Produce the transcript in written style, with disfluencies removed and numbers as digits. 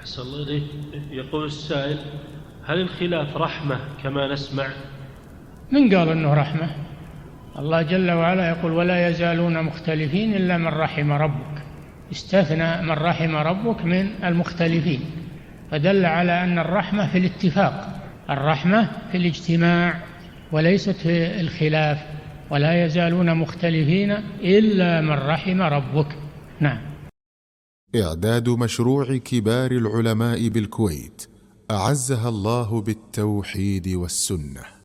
أحسن الله إليك. يقول السائل: هل الخلاف رحمة كما نسمع؟ من قال أنه رحمة؟ الله جل وعلا يقول: ولا يزالون مختلفين إلا من رحم ربك. استثنى من رحم ربك من المختلفين، فدل على أن الرحمة في الاتفاق، الرحمة في الاجتماع وليست في الخلاف. ولا يزالون مختلفين إلا من رحم ربك. نعم. إعداد مشروع كبار العلماء بالكويت أعزها الله بالتوحيد والسنة.